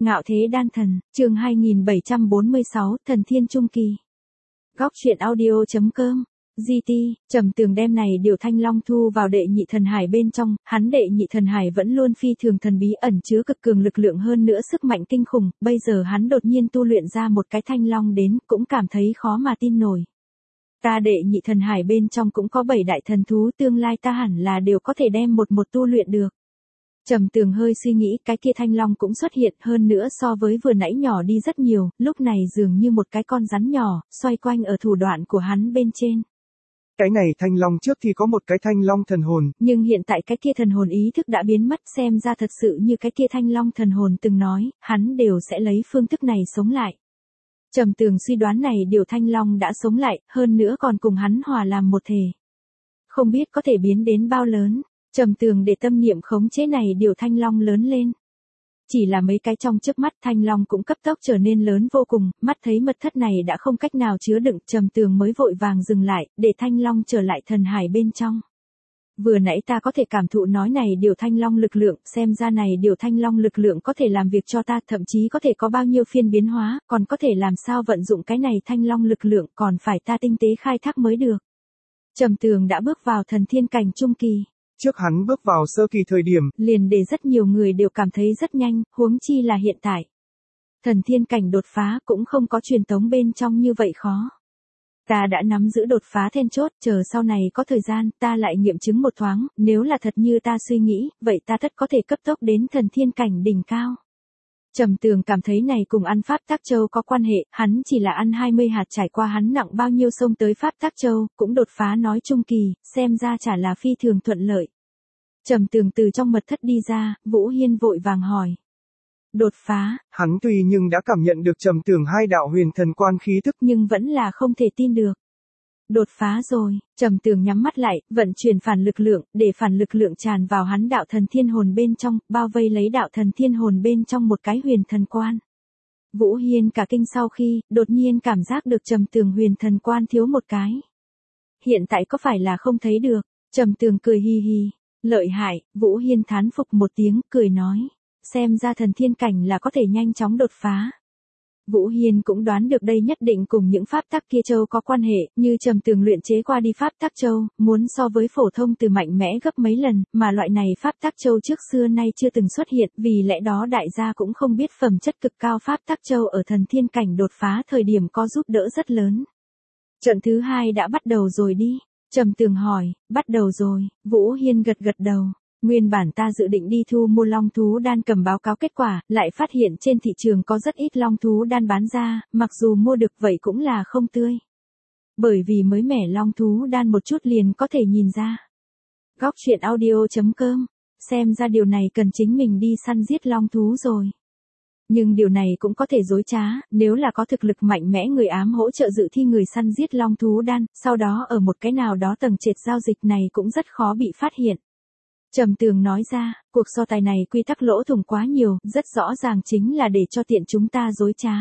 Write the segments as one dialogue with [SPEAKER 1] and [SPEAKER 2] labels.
[SPEAKER 1] Ngạo thế đan thần, chương 2746, thần thiên trung kỳ. Góc truyện audio.com. GT, Trầm Tường đem này điều thanh long thu vào đệ nhị thần hải bên trong, hắn đệ nhị thần hải vẫn luôn phi thường thần bí ẩn chứa cực cường lực lượng hơn nữa sức mạnh kinh khủng, bây giờ hắn đột nhiên tu luyện ra một cái thanh long đến, cũng cảm thấy khó mà tin nổi. Ta đệ nhị thần hải bên trong cũng có 7 đại thần thú, tương lai ta hẳn là đều có thể đem một tu luyện được. Trầm Tường hơi suy nghĩ, cái kia thanh long cũng xuất hiện hơn nữa so với vừa nãy nhỏ đi rất nhiều, lúc này dường như một cái con rắn nhỏ, xoay quanh ở thủ đoạn của hắn bên trên.
[SPEAKER 2] Cái này thanh long trước thì có một cái thanh long thần hồn.
[SPEAKER 1] Nhưng hiện tại cái kia thần hồn ý thức đã biến mất, xem ra thật sự như cái kia thanh long thần hồn từng nói, hắn đều sẽ lấy phương thức này sống lại. Trầm Tường suy đoán này điều thanh long đã sống lại, hơn nữa còn cùng hắn hòa làm một thể. Không biết có thể biến đến bao lớn. Trầm Tường để tâm niệm khống chế này điều thanh long lớn lên. Chỉ là mấy cái trong chớp mắt thanh long cũng cấp tốc trở nên lớn vô cùng, mắt thấy mật thất này đã không cách nào chứa đựng, Trầm Tường mới vội vàng dừng lại, để thanh long trở lại thần hải bên trong. Vừa nãy ta có thể cảm thụ nói này điều thanh long lực lượng, xem ra này điều thanh long lực lượng có thể làm việc cho ta, thậm chí có thể có bao nhiêu phiên biến hóa, còn có thể làm sao vận dụng cái này thanh long lực lượng, còn phải ta tinh tế khai thác mới được. Trầm Tường đã bước vào thần thiên cảnh trung kỳ.
[SPEAKER 2] Trước hắn bước vào sơ kỳ thời điểm,
[SPEAKER 1] liền để rất nhiều người đều cảm thấy rất nhanh, huống chi là hiện tại. Thần thiên cảnh đột phá cũng không có truyền tống bên trong như vậy khó. Ta đã nắm giữ đột phá then chốt, chờ sau này có thời gian, ta lại nghiệm chứng một thoáng, nếu là thật như ta suy nghĩ, vậy ta tất có thể cấp tốc đến thần thiên cảnh đỉnh cao. Trầm Tường cảm thấy này cùng ăn Pháp Tắc Châu có quan hệ, hắn chỉ là ăn 20 hạt trải qua hắn nặng bao nhiêu sông tới Pháp Tắc Châu, cũng đột phá nói trung kỳ, xem ra chả là phi thường thuận lợi. Trầm Tường từ trong mật thất đi ra, Vũ Hiên vội vàng hỏi. Đột phá.
[SPEAKER 2] Hắn tuy nhưng đã cảm nhận được Trầm Tường hai đạo huyền thần quan khí thức,
[SPEAKER 1] nhưng vẫn là không thể tin được. Đột phá rồi, Trầm Tường nhắm mắt lại, vận chuyển phản lực lượng, để phản lực lượng tràn vào hắn đạo thần thiên hồn bên trong, bao vây lấy đạo thần thiên hồn bên trong một cái huyền thần quan. Vũ Hiên cả kinh sau khi, đột nhiên cảm giác được Trầm Tường huyền thần quan thiếu một cái. Hiện tại có phải là không thấy được? Trầm Tường cười hi hi. Lợi hại, Vũ Hiên thán phục một tiếng, cười nói. Xem ra thần thiên cảnh là có thể nhanh chóng đột phá. Vũ Hiên cũng đoán được đây nhất định cùng những pháp tắc kia châu có quan hệ, như Trầm Tường luyện chế qua đi pháp tắc châu, muốn so với phổ thông từ mạnh mẽ gấp mấy lần, mà loại này pháp tắc châu trước xưa nay chưa từng xuất hiện, vì lẽ đó đại gia cũng không biết phẩm chất cực cao pháp tắc châu ở thần thiên cảnh đột phá thời điểm có giúp đỡ rất lớn. Trận thứ 2 đã bắt đầu rồi đi. Trầm Tường hỏi, bắt đầu rồi, Vũ Hiên gật gật đầu. Nguyên bản ta dự định đi thu mua long thú đan cầm báo cáo kết quả, lại phát hiện trên thị trường có rất ít long thú đan bán ra, mặc dù mua được vậy cũng là không tươi. Bởi vì mới mẻ long thú đan một chút liền có thể nhìn ra. Góc truyện audio.com, xem ra điều này cần chính mình đi săn giết long thú rồi. Nhưng điều này cũng có thể dối trá, nếu là có thực lực mạnh mẽ người ám hỗ trợ dự thi người săn giết long thú đan, sau đó ở một cái nào đó tầng trệt giao dịch này cũng rất khó bị phát hiện. Trầm Tường nói ra, cuộc so tài này quy tắc lỗ thủng quá nhiều, rất rõ ràng chính là để cho tiện chúng ta dối trá.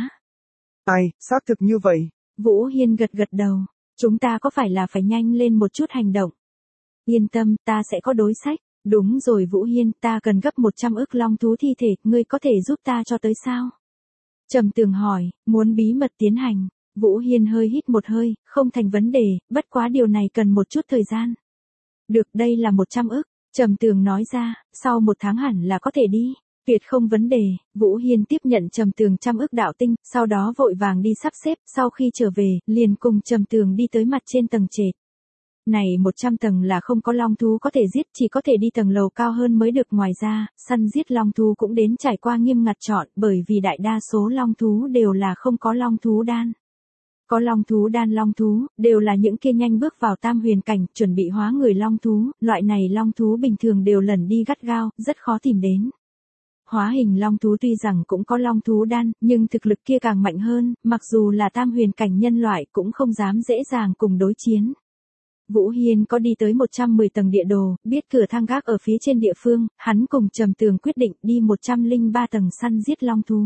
[SPEAKER 2] Ai, xác thực như vậy.
[SPEAKER 1] Vũ Hiên gật gật đầu, chúng ta có phải là phải nhanh lên một chút hành động? Yên tâm, ta sẽ có đối sách. Đúng rồi Vũ Hiên, ta cần gấp 100 ức long thú thi thể, ngươi có thể giúp ta cho tới sao? Trầm Tường hỏi, muốn bí mật tiến hành. Vũ Hiên hơi hít một hơi, không thành vấn đề, bất quá điều này cần một chút thời gian. Được, đây là 100 ức. Trầm Tường nói ra, sau 1 tháng hẳn là có thể đi. Tuyệt không vấn đề. Vũ Hiên tiếp nhận Trầm Tường 100 ức đạo tinh, sau đó vội vàng đi sắp xếp, sau khi trở về, liền cùng Trầm Tường đi tới mặt trên tầng trệt. Này 100 tầng là không có long thú có thể giết, chỉ có thể đi tầng lầu cao hơn mới được, ngoài ra, săn giết long thú cũng đến trải qua nghiêm ngặt chọn, bởi vì đại đa số long thú đều là không có long thú đan. Có long thú đan long thú, đều là những kia nhanh bước vào tam huyền cảnh, chuẩn bị hóa người long thú, loại này long thú bình thường đều lẩn đi gắt gao, rất khó tìm đến. Hóa hình long thú tuy rằng cũng có long thú đan, nhưng thực lực kia càng mạnh hơn, mặc dù là tam huyền cảnh nhân loại cũng không dám dễ dàng cùng đối chiến. Vũ Hiên có đi tới 110 tầng địa đồ, biết cửa thang gác ở phía trên địa phương, hắn cùng Trầm Tường quyết định đi 103 tầng săn giết long thú.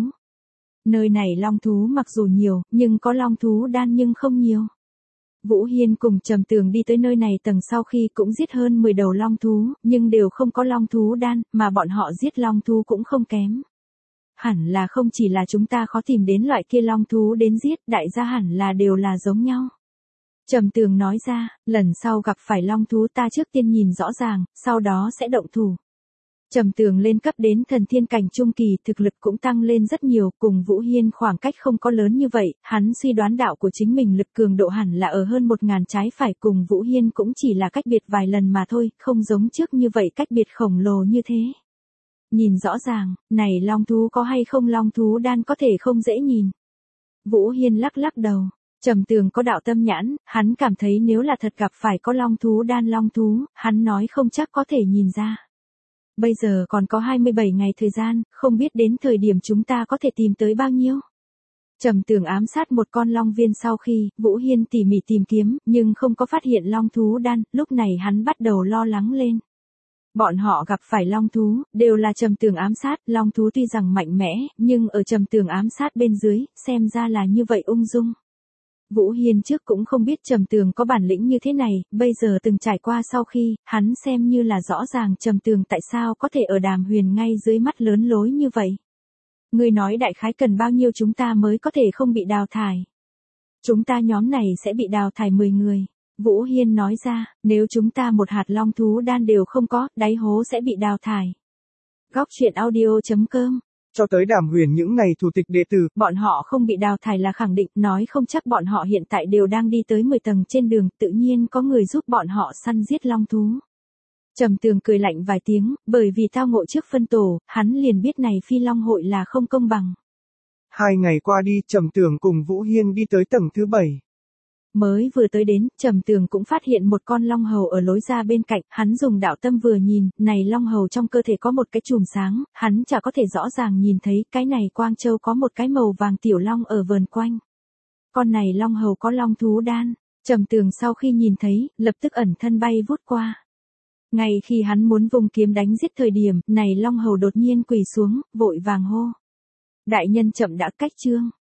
[SPEAKER 1] Nơi này long thú mặc dù nhiều, nhưng có long thú đan nhưng không nhiều. Vũ Hiên cùng Trầm Tường đi tới nơi này tầng sau khi cũng giết hơn 10 đầu long thú, nhưng đều không có long thú đan, mà bọn họ giết long thú cũng không kém. hẳn là không chỉ là chúng ta khó tìm đến loại kia long thú đến giết, đại gia hẳn là đều là giống nhau. Trầm Tường nói ra, lần sau gặp phải long thú ta trước tiên nhìn rõ ràng, sau đó sẽ động thủ. Trầm Tường lên cấp đến thần thiên cảnh trung kỳ, thực lực cũng tăng lên rất nhiều, cùng Vũ Hiên khoảng cách không có lớn như vậy, hắn suy đoán đạo của chính mình lực cường độ hẳn là ở hơn 1000 trái phải, cùng Vũ Hiên cũng chỉ là cách biệt vài lần mà thôi, không giống trước như vậy cách biệt khổng lồ như thế. Nhìn rõ ràng, này long thú có hay không long thú đan có thể không dễ nhìn. Vũ Hiên lắc lắc đầu. Trầm Tường có đạo tâm nhãn, hắn cảm thấy nếu là thật gặp phải có long thú đan long thú, hắn nói không chắc có thể nhìn ra. Bây giờ còn có 27 ngày thời gian, không biết đến thời điểm chúng ta có thể tìm tới bao nhiêu. Trầm Tường ám sát một con long viên sau khi, Vũ Hiên tỉ mỉ tìm kiếm, nhưng không có phát hiện long thú đan, lúc này hắn bắt đầu lo lắng lên. Bọn họ gặp phải long thú, đều là Trầm Tường ám sát, long thú tuy rằng mạnh mẽ, nhưng ở Trầm Tường ám sát bên dưới, xem ra là như vậy ung dung. Vũ Hiên trước cũng không biết Trầm Tường có bản lĩnh như thế này, bây giờ từng trải qua sau khi, hắn xem như là rõ ràng Trầm Tường tại sao có thể ở Đàm Huyền ngay dưới mắt lớn lối như vậy. Ngươi nói đại khái cần bao nhiêu chúng ta mới có thể không bị đào thải. Chúng ta nhóm này sẽ bị đào thải 10 người. Vũ Hiên nói ra, nếu chúng ta một hạt long thú đan đều không có, đáy hố sẽ bị đào thải. Góc truyện audio.com.
[SPEAKER 2] Cho tới Đàm Huyền những này thủ tịch đệ tử,
[SPEAKER 1] bọn họ không bị đào thải là khẳng định, nói không chắc bọn họ hiện tại đều đang đi tới 10 tầng trên đường, tự nhiên có người giúp bọn họ săn giết long thú. Trầm Tường cười lạnh vài tiếng, bởi vì tao ngộ trước phân tổ, hắn liền biết này phi long hội là không công bằng.
[SPEAKER 2] 2 ngày qua đi, Trầm Tường cùng Vũ Hiên đi tới tầng thứ 7.
[SPEAKER 1] Mới vừa tới đến, Trầm Tường cũng phát hiện một con long hầu ở lối ra bên cạnh, hắn dùng đạo tâm vừa nhìn, này long hầu trong cơ thể có một cái chùm sáng, hắn chả có thể rõ ràng nhìn thấy, cái này quang châu có một cái màu vàng tiểu long ở vờn quanh. Con này long hầu có long thú đan, Trầm Tường sau khi nhìn thấy, lập tức ẩn thân bay vút qua. Ngay khi hắn muốn vùng kiếm đánh giết thời điểm, này long hầu đột nhiên quỳ xuống, vội vàng hô. Đại nhân chậm đã cách chương.